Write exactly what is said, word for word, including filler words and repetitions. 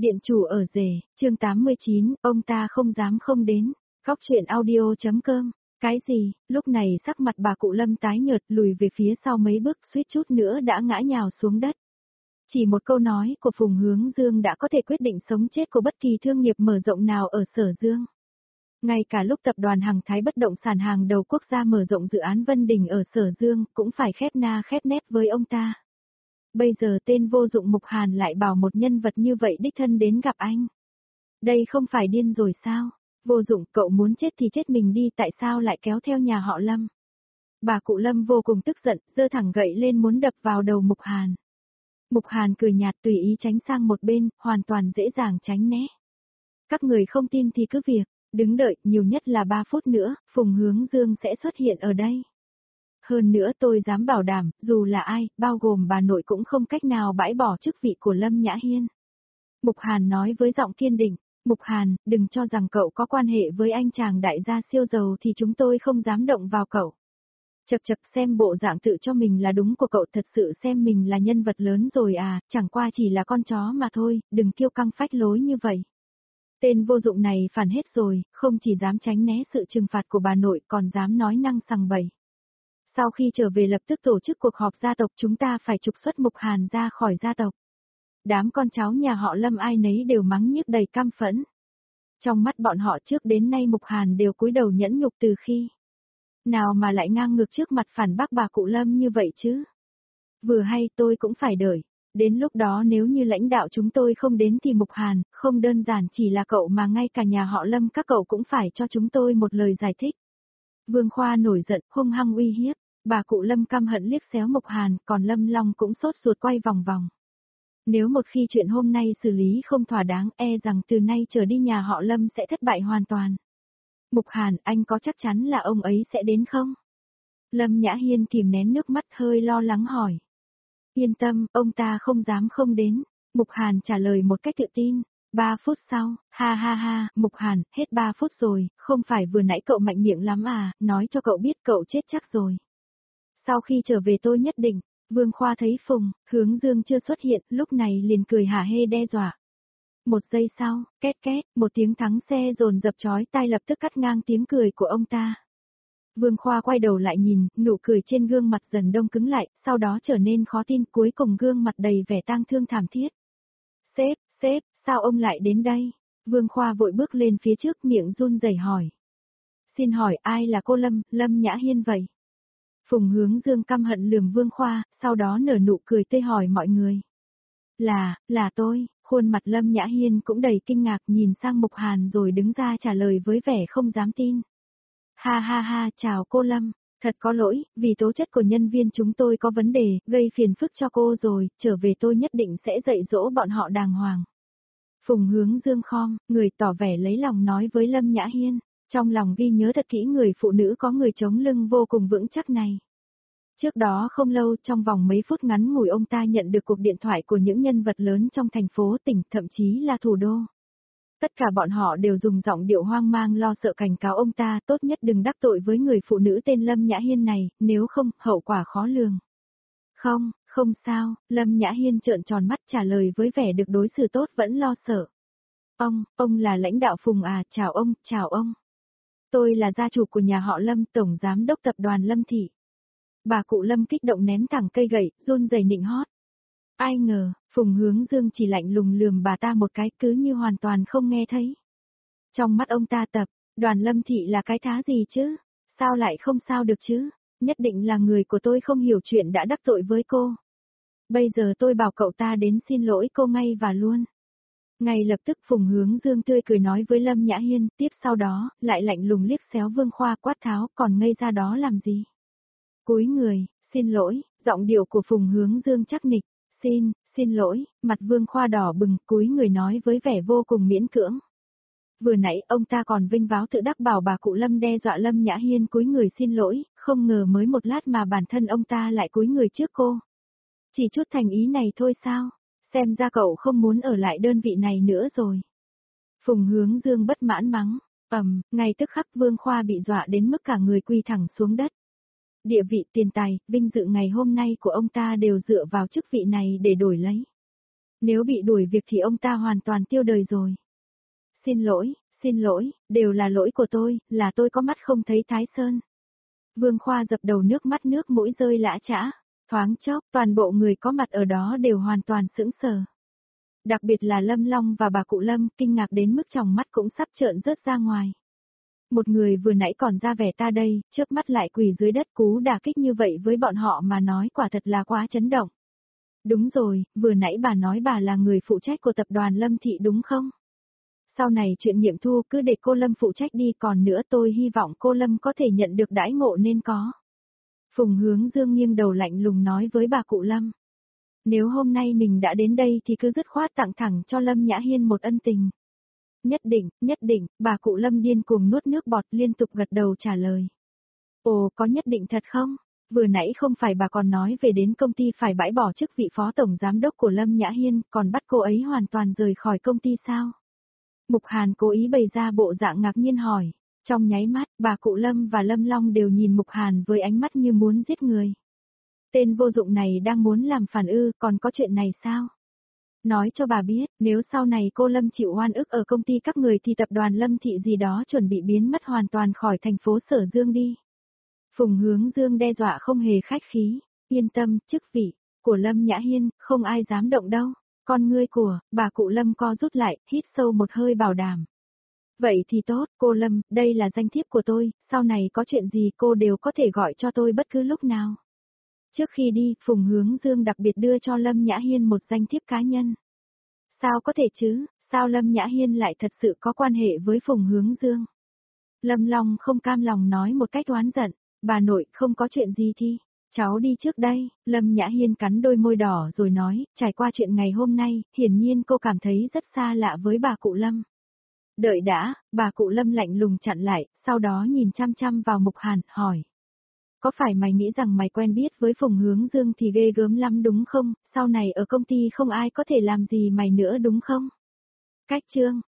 Điện chủ ở rể, chương tám mươi chín, ông ta không dám không đến. Góc truyện audio.com. Cái gì? Lúc này sắc mặt bà cụ Lâm tái nhợt, lùi về phía sau mấy bước, suýt chút nữa đã ngã nhào xuống đất. Chỉ một câu nói của Phùng Hướng Dương đã có thể quyết định sống chết của bất kỳ thương nghiệp mở rộng nào ở Sở Dương. Ngay cả lúc tập đoàn Hằng Thái bất động sản hàng đầu quốc gia mở rộng dự án Vân Đình ở Sở Dương cũng phải khép na khép nép với ông ta. Bây giờ tên vô dụng Mục Hàn lại bảo một nhân vật như vậy đích thân đến gặp anh. Đây không phải điên rồi sao? Vô dụng, cậu muốn chết thì chết mình đi, tại sao lại kéo theo nhà họ Lâm? Bà cụ Lâm vô cùng tức giận, giơ thẳng gậy lên muốn đập vào đầu Mục Hàn. Mục Hàn cười nhạt tùy ý tránh sang một bên, hoàn toàn dễ dàng tránh né. Các người không tin thì cứ việc, đứng đợi, nhiều nhất là ba phút nữa, Phùng Hướng Dương sẽ xuất hiện ở đây. Hơn nữa tôi dám bảo đảm, dù là ai, bao gồm bà nội cũng không cách nào bãi bỏ chức vị của Lâm Nhã Hiên. Mục Hàn nói với giọng kiên định, Mục Hàn, đừng cho rằng cậu có quan hệ với anh chàng đại gia siêu giàu thì chúng tôi không dám động vào cậu. Chật chật, xem bộ dạng tự cho mình là đúng của cậu, thật sự xem mình là nhân vật lớn rồi à, chẳng qua chỉ là con chó mà thôi, đừng kiêu căng phách lối như vậy. Tên vô dụng này phản hết rồi, không chỉ dám tránh né sự trừng phạt của bà nội còn dám nói năng sằng bậy. Sau khi trở về lập tức tổ chức cuộc họp gia tộc, chúng ta phải trục xuất Mục Hàn ra khỏi gia tộc. Đám con cháu nhà họ Lâm ai nấy đều mắng nhiếc đầy căm phẫn. Trong mắt bọn họ trước đến nay Mục Hàn đều cúi đầu nhẫn nhục từ khi. Nào mà lại ngang ngược trước mặt phản bác bà cụ Lâm như vậy chứ. Vừa hay tôi cũng phải đợi. Đến lúc đó nếu như lãnh đạo chúng tôi không đến thì Mục Hàn, không đơn giản chỉ là cậu mà ngay cả nhà họ Lâm các cậu cũng phải cho chúng tôi một lời giải thích. Vương Khoa nổi giận, hung hăng uy hiếp. Bà cụ Lâm căm hận liếc xéo Mục Hàn, còn Lâm Long cũng sốt ruột quay vòng vòng. Nếu một khi chuyện hôm nay xử lý không thỏa đáng, e rằng từ nay trở đi nhà họ Lâm sẽ thất bại hoàn toàn. Mục Hàn, anh có chắc chắn là ông ấy sẽ đến không? Lâm Nhã Hiên kìm nén nước mắt hơi lo lắng hỏi. Yên tâm, ông ta không dám không đến. Mục Hàn trả lời một cách tự tin. Ba phút sau, ha ha ha, Mục Hàn, hết ba phút rồi, không phải vừa nãy cậu mạnh miệng lắm à, nói cho cậu biết cậu chết chắc rồi. Sau khi trở về tôi nhất định, Vương Khoa thấy Phùng Hướng Dương chưa xuất hiện, lúc này liền cười hả hê đe dọa. Một giây sau, két két, một tiếng thắng xe dồn dập chói tai lập tức cắt ngang tiếng cười của ông ta. Vương Khoa quay đầu lại nhìn, nụ cười trên gương mặt dần đông cứng lại, sau đó trở nên khó tin, cuối cùng gương mặt đầy vẻ tang thương thảm thiết. Sếp, sếp, sao ông lại đến đây? Vương Khoa vội bước lên phía trước, miệng run rẩy hỏi. Xin hỏi ai là cô Lâm, Lâm Nhã Hiên vậy? Phùng Hướng Dương căm hận lườm Vương Khoa, sau đó nở nụ cười tươi hỏi mọi người. Là, là tôi, khuôn mặt Lâm Nhã Hiên cũng đầy kinh ngạc, nhìn sang Mục Hàn rồi đứng ra trả lời với vẻ không dám tin. Ha ha ha, chào cô Lâm, thật có lỗi, vì tố chất của nhân viên chúng tôi có vấn đề, gây phiền phức cho cô rồi, trở về tôi nhất định sẽ dạy dỗ bọn họ đàng hoàng. Phùng Hướng Dương khom, người tỏ vẻ lấy lòng nói với Lâm Nhã Hiên, trong lòng ghi nhớ thật kỹ người phụ nữ có người chống lưng vô cùng vững chắc này. Trước đó không lâu, trong vòng mấy phút ngắn ngủi ông ta nhận được cuộc điện thoại của những nhân vật lớn trong thành phố, tỉnh, thậm chí là thủ đô. Tất cả bọn họ đều dùng giọng điệu hoang mang lo sợ cảnh cáo ông ta tốt nhất đừng đắc tội với người phụ nữ tên Lâm Nhã Hiên này, nếu không, hậu quả khó lường. Không, không sao, Lâm Nhã Hiên trợn tròn mắt trả lời với vẻ được đối xử tốt vẫn lo sợ. Ông, ông là lãnh đạo Phùng à, chào ông, chào ông. Tôi là gia chủ của nhà họ Lâm, tổng giám đốc tập đoàn Lâm Thị. Bà cụ Lâm kích động ném thẳng cây gậy, run rẩy nịnh hót. Ai ngờ, Phùng Hướng Dương chỉ lạnh lùng lườm bà ta một cái cứ như hoàn toàn không nghe thấy. Trong mắt ông ta tập, đoàn Lâm Thị là cái thá gì chứ? Sao lại không sao được chứ? Nhất định là người của tôi không hiểu chuyện đã đắc tội với cô. Bây giờ tôi bảo cậu ta đến xin lỗi cô ngay và luôn. Ngay lập tức Phùng Hướng Dương tươi cười nói với Lâm Nhã Hiên, tiếp sau đó, lại lạnh lùng liếc xéo Vương Khoa quát tháo, còn ngây ra đó làm gì? Cúi người, xin lỗi, giọng điệu của Phùng Hướng Dương chắc nịch, xin, xin lỗi, mặt Vương Khoa đỏ bừng, cúi người nói với vẻ vô cùng miễn cưỡng. Vừa nãy ông ta còn vinh váo tự đắc bảo bà cụ Lâm đe dọa Lâm Nhã Hiên cúi người xin lỗi, không ngờ mới một lát mà bản thân ông ta lại cúi người trước cô. Chỉ chút thành ý này thôi sao? Xem ra cậu không muốn ở lại đơn vị này nữa rồi. Phùng Hướng Dương bất mãn mắng, ầm, ngay tức khắc Vương Khoa bị dọa đến mức cả người quỳ thẳng xuống đất. Địa vị, tiền tài, vinh dự ngày hôm nay của ông ta đều dựa vào chức vị này để đổi lấy. Nếu bị đuổi việc thì ông ta hoàn toàn tiêu đời rồi. Xin lỗi, xin lỗi, đều là lỗi của tôi, là tôi có mắt không thấy Thái Sơn. Vương Khoa dập đầu nước mắt nước mũi rơi lã chã, thoáng chốc, toàn bộ người có mặt ở đó đều hoàn toàn sững sờ. Đặc biệt là Lâm Long và bà cụ Lâm, kinh ngạc đến mức tròng mắt cũng sắp trợn rớt ra ngoài. Một người vừa nãy còn ra vẻ ta đây, chớp mắt lại quỳ dưới đất, cú đả kích như vậy với bọn họ mà nói quả thật là quá chấn động. Đúng rồi, vừa nãy bà nói bà là người phụ trách của tập đoàn Lâm Thị đúng không? Sau này chuyện nghiệm thu cứ để cô Lâm phụ trách đi, còn nữa tôi hy vọng cô Lâm có thể nhận được đãi ngộ nên có. Phùng Hướng Dương nghiêng đầu lạnh lùng nói với bà cụ Lâm. Nếu hôm nay mình đã đến đây thì cứ dứt khoát tặng thẳng cho Lâm Nhã Hiên một ân tình. Nhất định, nhất định, bà cụ Lâm điên cuồng nuốt nước bọt liên tục gật đầu trả lời. Ồ, có nhất định thật không? Vừa nãy không phải bà còn nói về đến công ty phải bãi bỏ chức vị phó tổng giám đốc của Lâm Nhã Hiên, còn bắt cô ấy hoàn toàn rời khỏi công ty sao? Mục Hàn cố ý bày ra bộ dạng ngạc nhiên hỏi. Trong nháy mắt, bà cụ Lâm và Lâm Long đều nhìn Mục Hàn với ánh mắt như muốn giết người. Tên vô dụng này đang muốn làm phản ư, còn có chuyện này sao? Nói cho bà biết, nếu sau này cô Lâm chịu oan ức ở công ty các người thì tập đoàn Lâm Thị gì đó chuẩn bị biến mất hoàn toàn khỏi thành phố Sở Dương đi. Phùng Hướng Dương đe dọa không hề khách khí, yên tâm, chức vị của Lâm Nhã Hiên, không ai dám động đâu. Con ngươi của bà cụ Lâm co rút lại, hít sâu một hơi bảo đảm. Vậy thì tốt, cô Lâm, đây là danh thiếp của tôi, sau này có chuyện gì cô đều có thể gọi cho tôi bất cứ lúc nào. Trước khi đi, Phùng Hướng Dương đặc biệt đưa cho Lâm Nhã Hiên một danh thiếp cá nhân. Sao có thể chứ, sao Lâm Nhã Hiên lại thật sự có quan hệ với Phùng Hướng Dương? Lâm Long không cam lòng nói một cách oán giận, bà nội không có chuyện gì thì, cháu đi trước đây. Lâm Nhã Hiên cắn đôi môi đỏ rồi nói, trải qua chuyện ngày hôm nay, hiển nhiên cô cảm thấy rất xa lạ với bà cụ Lâm. Đợi đã, bà cụ Lâm lạnh lùng chặn lại, sau đó nhìn chăm chăm vào Mục Hàn, hỏi. Có phải mày nghĩ rằng mày quen biết với Phùng Hướng Dương thì ghê gớm lắm đúng không, sau này ở công ty không ai có thể làm gì mày nữa đúng không? Cách chương